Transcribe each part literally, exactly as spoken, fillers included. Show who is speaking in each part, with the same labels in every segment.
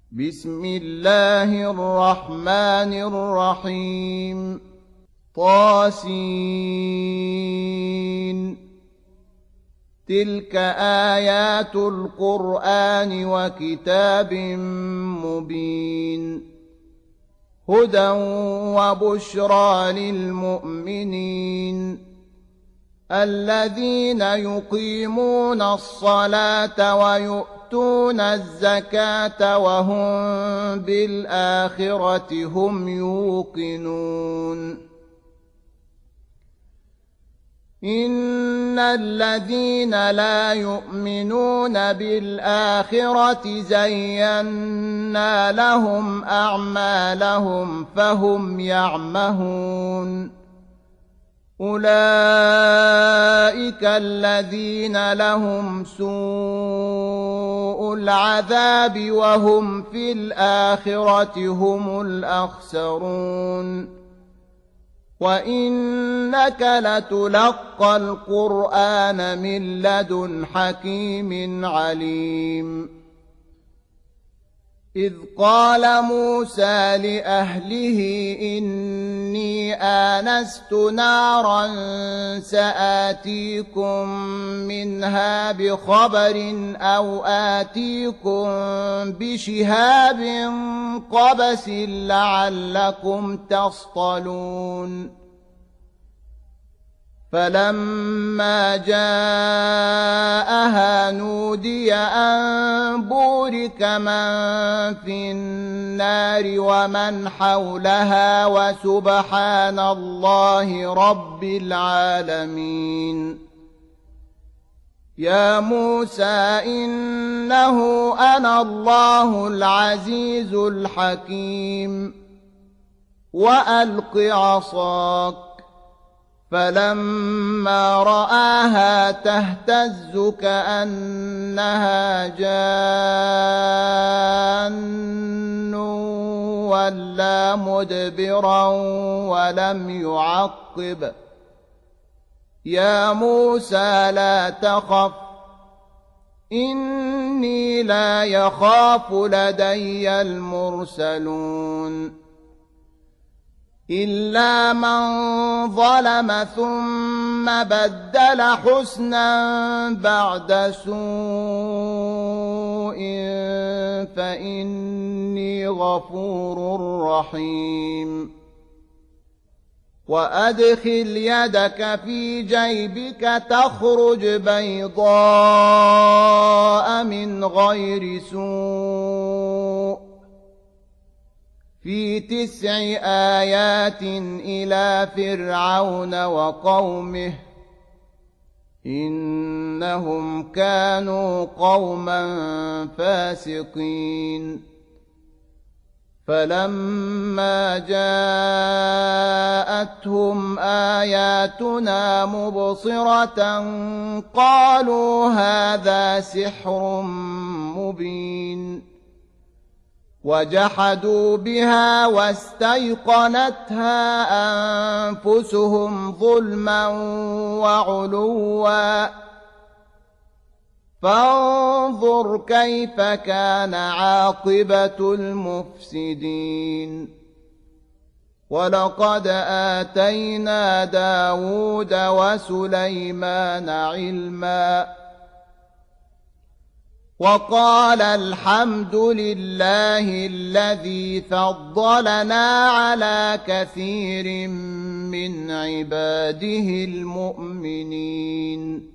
Speaker 1: بسم الله الرحمن الرحيم طاسين تلك آيات القرآن وكتاب مبين هدى وبشرى للمؤمنين الذين يقيمون الصلاة ويؤتون الزكاة وهم بالآخرة هم يوقنون إن الذين لا يؤمنون بالآخرة زينا لهم أعمالهم فهم يعمهون أولئك الذين لهم سوء العذاب وهم في الآخرة هم الأخسرون وإنك لتلقى القرآن من لدن حكيم عليم إذ قال موسى لأهله إني آنست نارا سآتيكم منها بخبر أو آتيكم بشهاب قبس لعلكم تصطلون فلما جاءها نودي أن بورك من في النار ومن حولها وسبحان الله رب العالمين يا موسى إنه أنا الله العزيز الحكيم وألق عصاك فلما رآها تهتز كأنها جان ولا مدبرا ولم يعقب يا موسى لا تخف إني لا يخاف لدي المرسلون إلا من ظلم ثم بدل حسنا بعد سوء فإني غفور رحيم وأدخل يدك في جيبك تخرج بيضاء من غير سوء في تسع آيات إلى فرعون وقومه إنهم كانوا قوما فاسقين فلما جاءتهم آياتنا مبصرة قالوا هذا سحر مبين وجحدوا بها واستيقنتها أنفسهم ظلما وعلوا فانظر كيف كان عاقبة المفسدين ولقد آتينا داود وسليمان علما وقال الحمد لله الذي فضلنا على كثير من عباده المؤمنين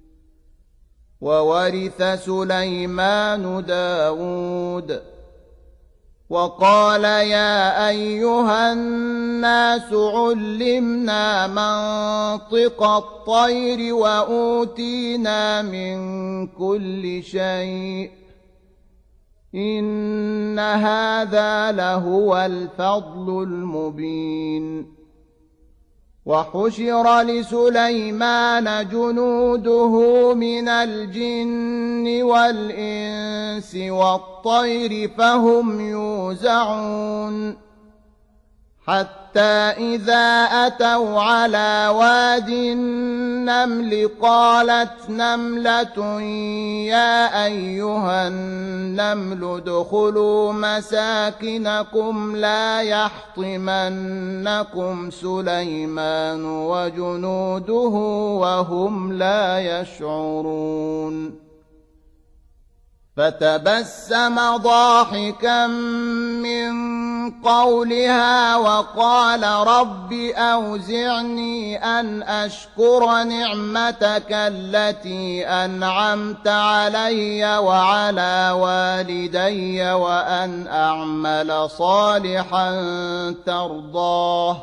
Speaker 1: وورث سليمان داود وقال يا أيها الناس علمنا منطق الطير وأوتينا من كل شيء إن هذا لهو الفضل المبين وحشر لسليمان جنوده من الجن والإنس والطير فهم يوزعون حتى إذا أتوا على واد النمل قالت نملة يا أيها النمل ادخلوا مساكنكم لا يحطمنكم سليمان وجنوده وهم لا يشعرون فتبسم ضاحكا من قولها وقال رب أوزعني أن أشكر نعمتك التي أنعمت علي وعلى والدي وأن أعمل صالحا ترضاه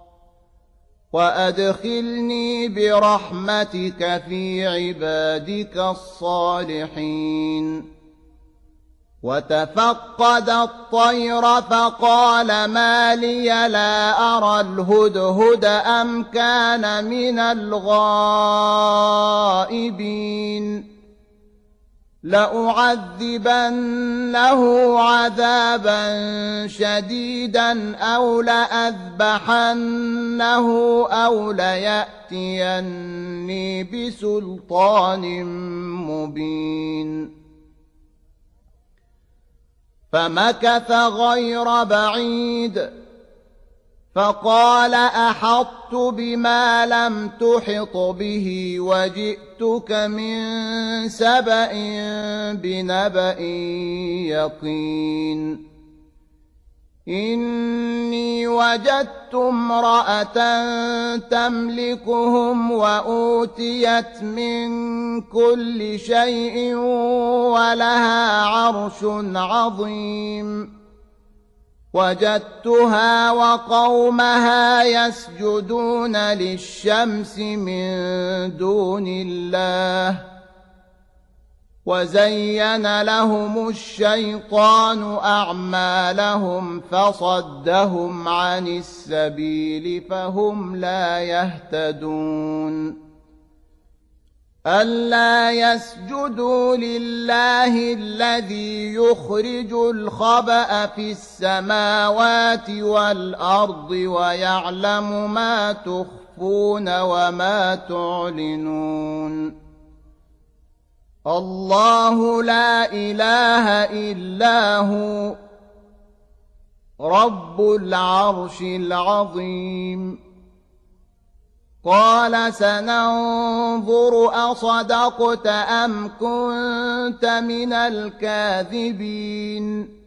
Speaker 1: وأدخلني برحمتك في عبادك الصالحين وتفقد الطير فقال ما لي لا أرى الهدهد أم كان من الغائبين لأعذبنه عذابا شديدا أو لأذبحنه أو ليأتيني بسلطان مبين فمكث غير بعيد فقال أحطت بما لم تحط به وجئتك من سبأ بنبأ يقين إني وجدت امرأة تملكهم وأوتيت من كل شيء ولها عرش عظيم وجدتها وقومها يسجدون للشمس من دون الله وزين لهم الشيطان أعمالهم فصدهم عن السبيل فهم لا يهتدون ألا يسجدوا لله الذي يخرج الخبأ في السماوات والأرض ويعلم ما تخفون وما تعلنون الله لا إله إلا هو رب العرش العظيم قال سننظر أصدقت أم كنت من الكاذبين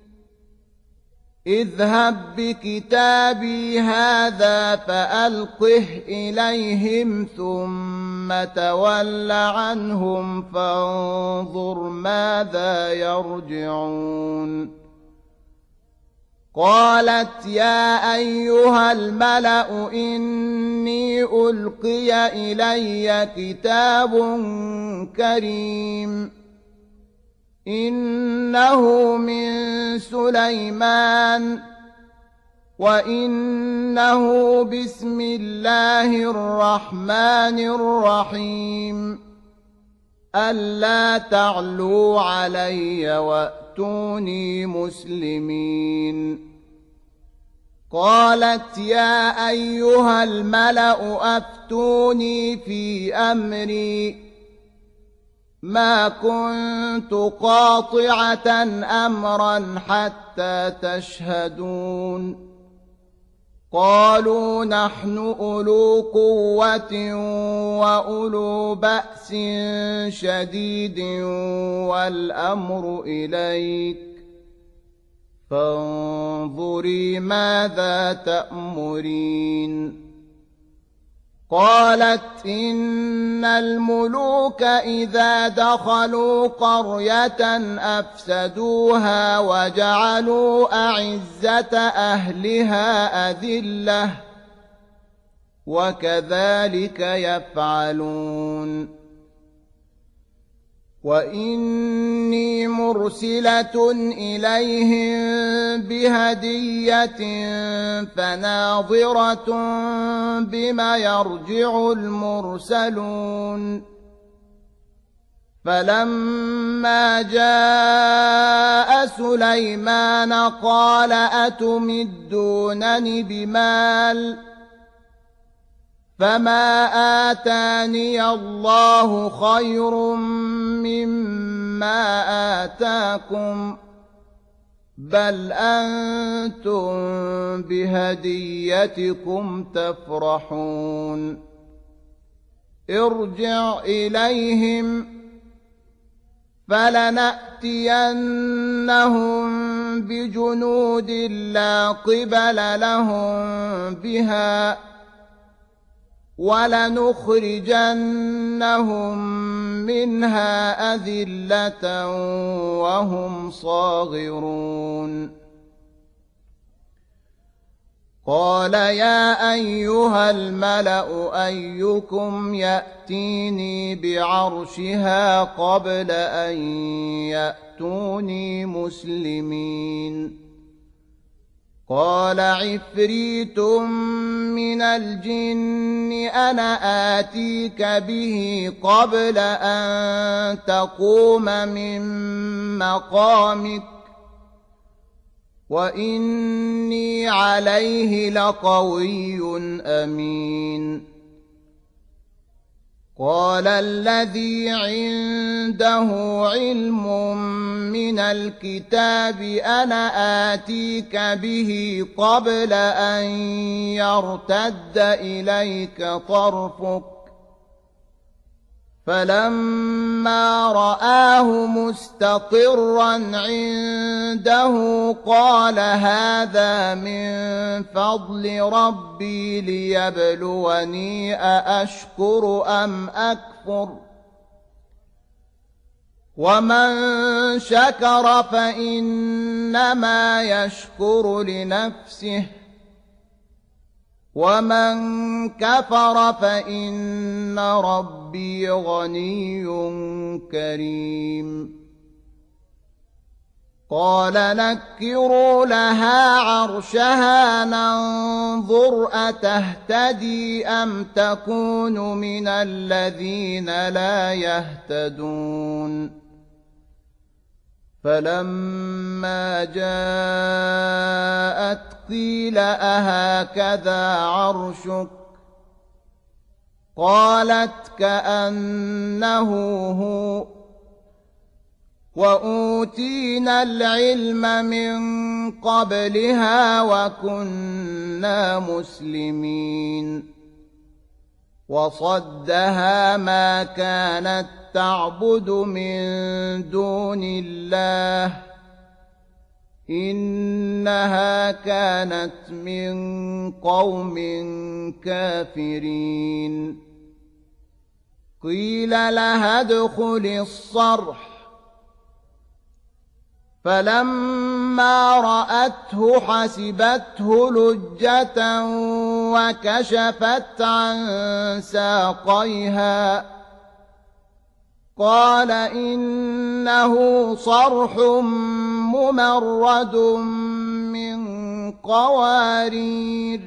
Speaker 1: اذهب بكتابي هذا فألقه إليهم ثم تول عنهم فانظر ماذا يرجعون قالت يا أيها الملأ إني ألقي إلي كتاب كريم إنه من سليمان وإنه بسم الله الرحمن الرحيم ألا تعلوا علي وأتوني مسلمين قالت يا أيها الملأ أفتوني في أمري ما كنت قاطعة أمرا حتى تشهدون قالوا نحن أولو قوة وأولو بأس شديد والأمر إليك فانظري ماذا تأمرين قالت إن الملوك إذا دخلوا قرية أفسدوها وجعلوا أعزة أهلها أذلة وكذلك يفعلون وإني مرسلة إليهم بهدية فناظرة بما يرجع المرسلون فلما جاء سليمان قال أتمدونني بمال فما آتاني الله خير مما آتاكم بل أنتم بهديتكم تفرحون ارجع إليهم فلنأتينهم بجنود لا قبل لهم بها ولنخرجنهم منها أذلة وهم صاغرون قال يا أيها الملأ أيكم يأتيني بعرشها قبل أن يأتوني مسلمين قال عفريت من الجن أنا آتيك به قبل أن تقوم من مقامك وإني عليه لقوي أمين قال الذي عنده علم من الكتاب أنا آتيك به قبل أن يرتد إليك طرفك فلما رآه مستقرا عنده قال هذا من فضل ربي ليبلوني أأشكر أم أكفر ومن شكر فإنما يشكر لنفسه ومن كفر فإن ربي غني كريم قال نكروا لها عرشها ننظر أتهتدي أم تكون من الذين لا يهتدون فلما جاءت قيل أهكذا عرشك قالت كأنه هو وأوتينا العلم من قبلها وكنا مسلمين وصدها ما كانت تعبد من دون الله إنها كانت من قوم كافرين قيل لها ادخل الصرح فلما رأته حسبته لجة وكشفت عن ساقيها قال إنه صرح ممرد من قوارير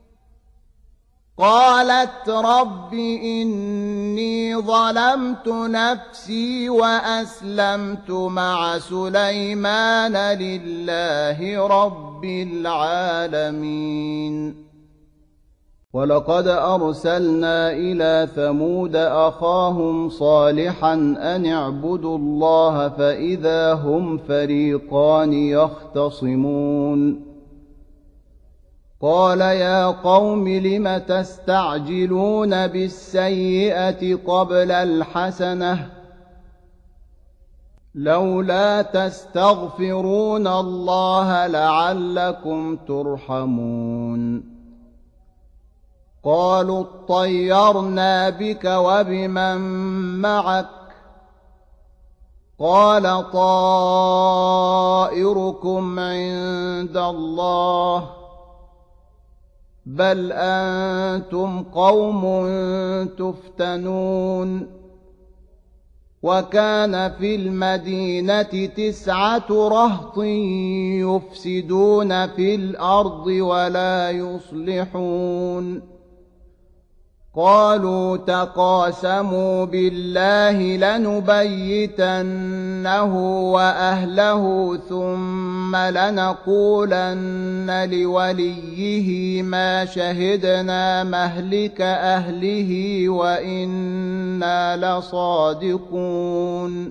Speaker 1: قالت رب إني ظلمت نفسي وأسلمت مع سليمان لله رب العالمين ولقد أرسلنا إلى ثمود أخاهم صالحا أن اعبدوا الله فإذا هم فريقان يختصمون قال يا قوم لم تستعجلون بالسيئة قبل الحسنة لولا تستغفرون الله لعلكم ترحمون قالوا اطيرنا بك وبمن معك قال طائركم عند الله بل أنتم قوم تفتنون وكان في المدينة تسعة رهط يفسدون في الأرض ولا يصلحون قالوا تقاسموا بالله لنبيتنه وأهله ثم لنقولن لوليه ما شهدنا مهلك أهله وإنا لصادقون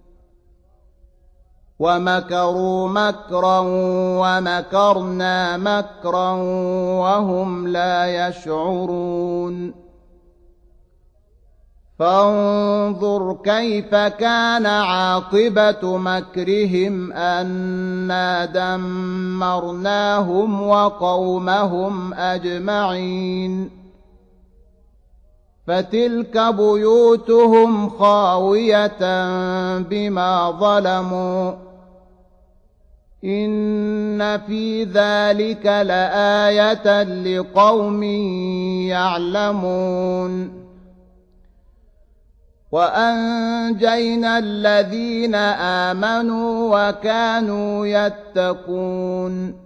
Speaker 1: ومكروا مكرا ومكرنا مكرا وهم لا يشعرون فانظر كيف كان عاقبة مكرهم أنا دمرناهم وقومهم أجمعين فتلك بيوتهم خاوية بما ظلموا إن في ذلك لآية لقوم يعلمون وأنجينا الذين آمنوا وكانوا يتقون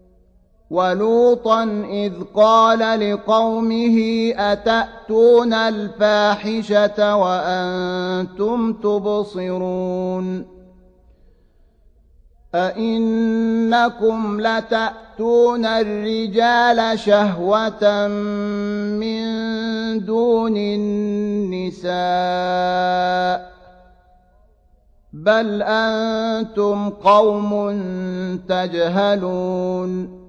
Speaker 1: ولوطا إذ قال لقومه أتأتون الفاحشة وأنتم تبصرون أئنكم لتأتون الرجال شهوة من دون النساء بل أنتم قوم تجهلون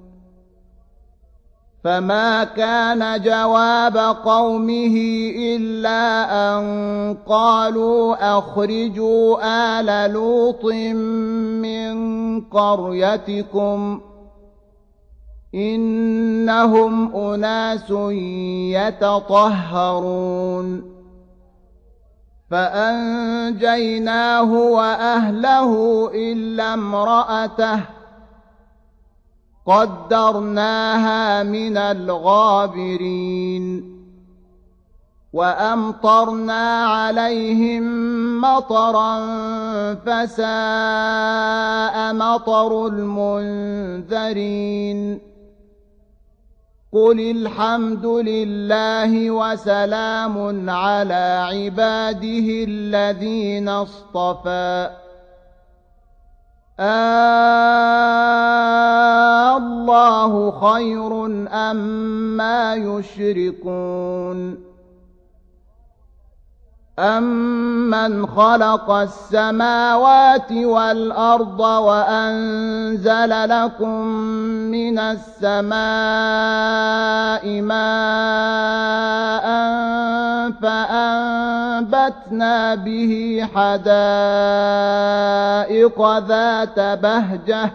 Speaker 1: فما كان جواب قومه إلا أن قالوا أخرجوا آل لوط من قريتكم إنهم أناس يتطهرون فأنجيناه وأهله إلا امرأته قدرناها من الغابرين وأمطرنا عليهم مطرا فساء مطر المنذرين قل الحمد لله وسلام على عباده الذين اصطفى آه الله خير أما يشركون أمن خلق السماوات والأرض وأنزل لكم من السماء ماء فأنبتنا به حدائق ذات بهجة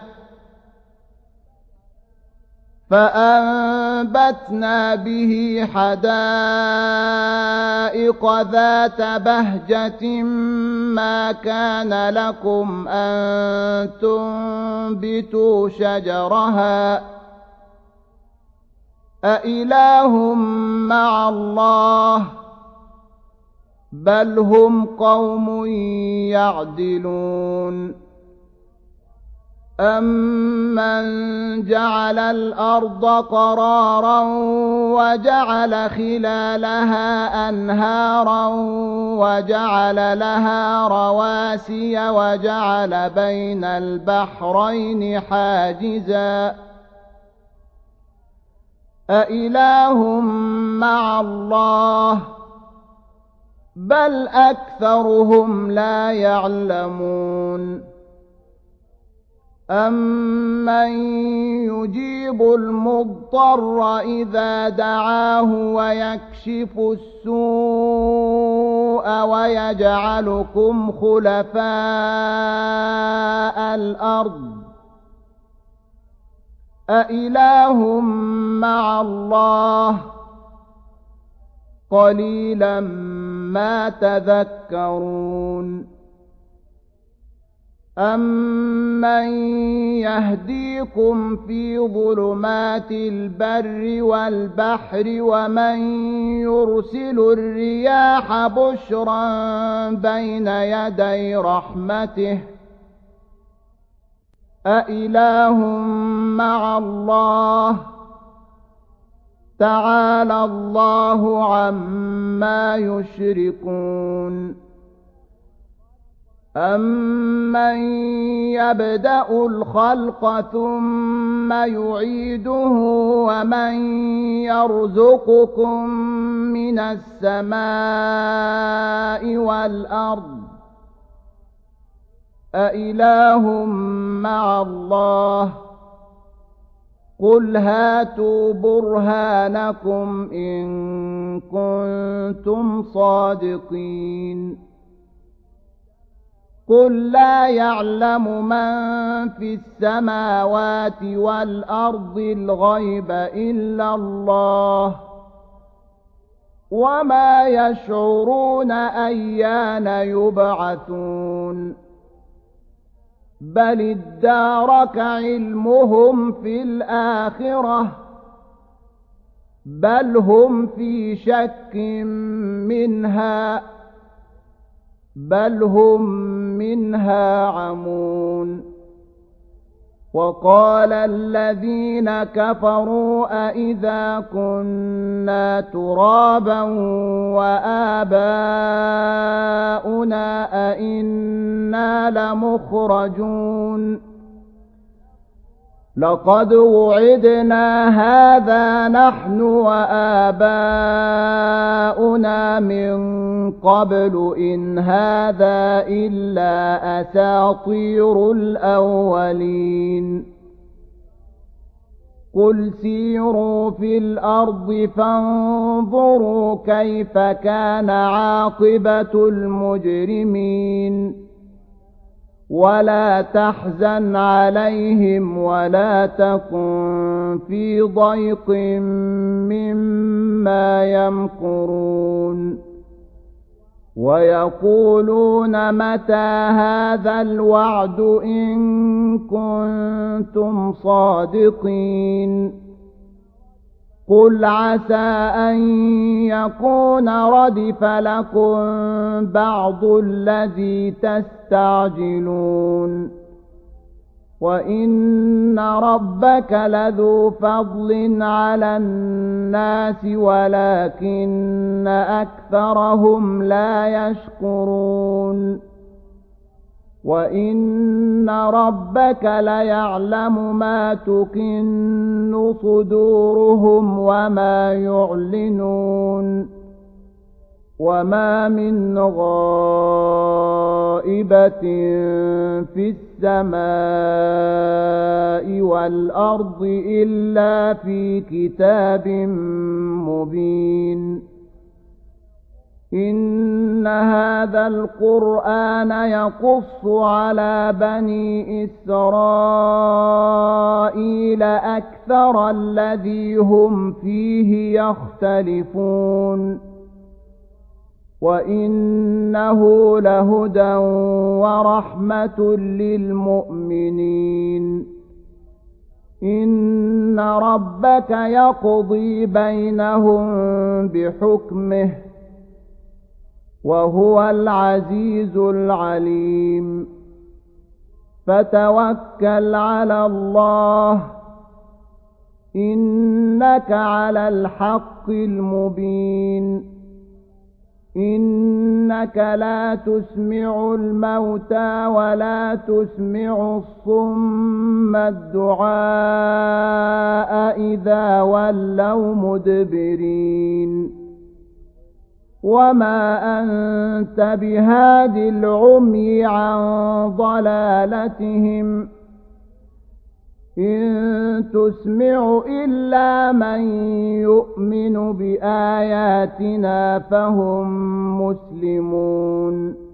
Speaker 1: فأنبتنا به حدائق ذات بهجة ما كان لكم أن تنبتوا شجرها أإله مع الله بل هم قوم يعدلون أمن جعل الأرض قرارا وجعل خلالها أنهارا وجعل لها رواسي وجعل بين البحرين حاجزا أإله مع الله بل أكثرهم لا يعلمون أمن يجيب المضطر إذا دعاه ويكشف السوء ويجعلكم خلفاء الأرض أإله مع الله قليلا ما تذكرون أمن يهديكم في ظلمات البر والبحر ومن يرسل الرياح بشرا بين يدي رحمته أإله مع الله تعالى الله عما يشركون أَمَّن يَبْدَأُ الْخَلْقَ ثُمَّ يُعِيدُهُ وَمَن يَرْزُقُكُم مِّنَ السَّمَاءِ وَالْأَرْضِ أَإِلَٰهٌ مَّعَ اللَّهِ قُلْ هَاتُوا بُرْهَانَكُمْ إِن كُنتُمْ صَادِقِينَ قُل لَّا يَعْلَمُ مَن فِي السَّمَاوَاتِ وَالْأَرْضِ الْغَيْبَ إِلَّا اللَّهُ وَمَا يَشْعُرُونَ أَيَّانَ يُبْعَثُونَ بَلِ ادَّارَكَ عِلْمُهُمْ فِي الْآخِرَةِ بَلْ هُمْ فِي شَكٍّ مِّنْهَا بل هم منها عمون وقال الذين كفروا أئذا كنا ترابا وآباؤنا أئنا لمخرجون لقد وعدنا هذا نحن وآباؤنا من قبل إن هذا إلا أساطير الأولين قل سيروا في الأرض فانظروا كيف كان عاقبة المجرمين ولا تحزن عليهم ولا تكن في ضيق مما يمكرون ويقولون متى هذا الوعد إن كنتم صادقين قل عسى أن يكون ردف لكم بعض الذي تستعجلون وإن ربك لذو فضل على الناس ولكن أكثرهم لا يشكرون وإن ربك ليعلم ما تكن صدورهم وما يعلنون وما من غائبة في السماء والأرض إلا في كتاب مبين إن هذا القرآن يقص على بني إسرائيل أكثر الذي هم فيه يختلفون وإنه لهدى ورحمة للمؤمنين إن ربك يقضي بينهم بحكمه وهو العزيز العليم فتوكل على الله إنك على الحق المبين إنك لا تسمع الموتى ولا تسمع الصم الدعاء إذا ولوا مدبرين وما أنت بهاد العمي عن ضلالتهم إن تسمع إلا من يؤمن بآياتنا فهم مسلمون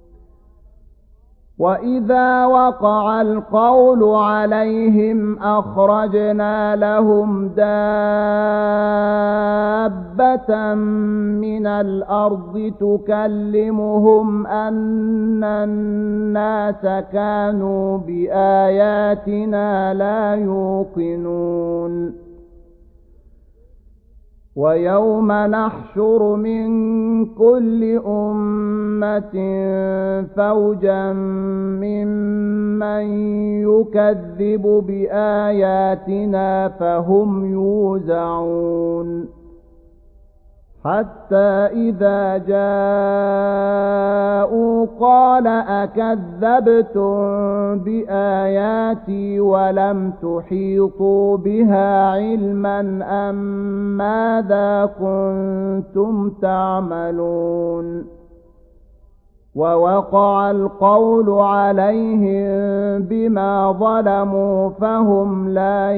Speaker 1: وإذا وقع القول عليهم أخرجنا لهم دابة من الأرض تكلمهم أن الناس كانوا بآياتنا لا يوقنون ويوم نحشر من كل أمة فوجا ممن يكذب بآياتنا فهم يوزعون حتى إذا جاءوا قال أكذبتم بآياتي ولم تحيطوا بها علما أم ماذا كنتم تعملون ووقع القول عليهم بما ظلموا فهم لا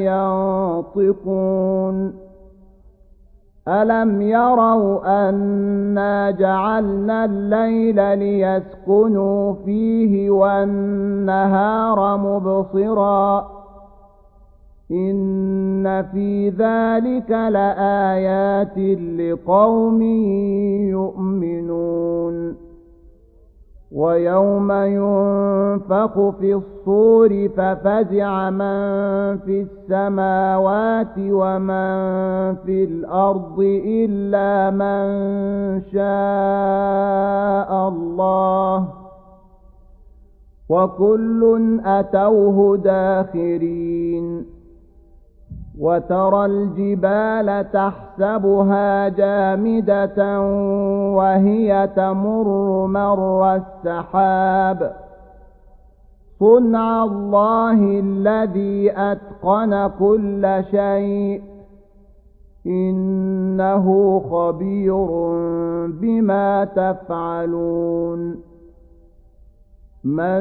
Speaker 1: ينطقون ألم يروا أنا جعلنا الليل ليسكنوا فيه والنهار مبصرا إن في ذلك لآيات لقوم يؤمنون ويوم ينفخ في الصور ففزع من في السماوات ومن في الأرض إلا من شاء الله وكل أتوه داخرين وترى الجبال تحسبها جامدة وهي تمر مر السحاب صنع الله الذي أتقن كل شيء إنه خبير بما تفعلون من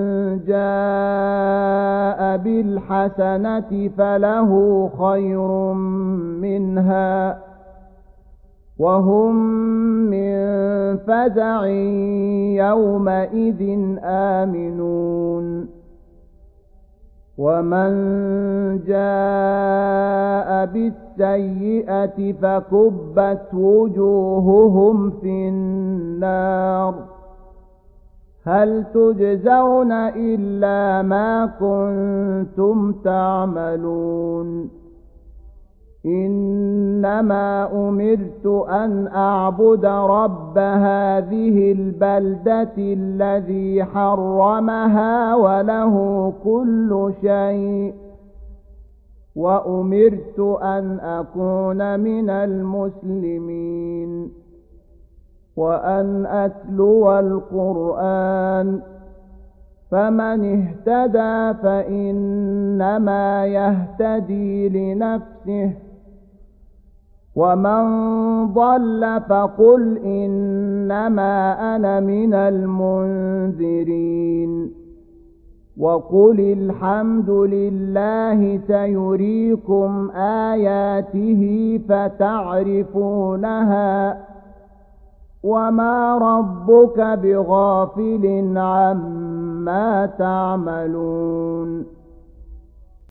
Speaker 1: جاء بالحسنة فله خير منها وهم من فزع يومئذ آمنون ومن جاء بالسيئة فكبت وجوههم في النار هل تجزون إلا ما كنتم تعملون إنما أمرت أن أعبد رب هذه البلدة الذي حرمها وله كل شيء وأمرت أن أكون من المسلمين وأن أتلو القرآن فمن اهتدى فإنما يهتدي لنفسه ومن ضل فقل إنما أنا من المنذرين وقل الحمد لله سيريكم آياته فتعرفونها وما ربك بغافل عما تعملون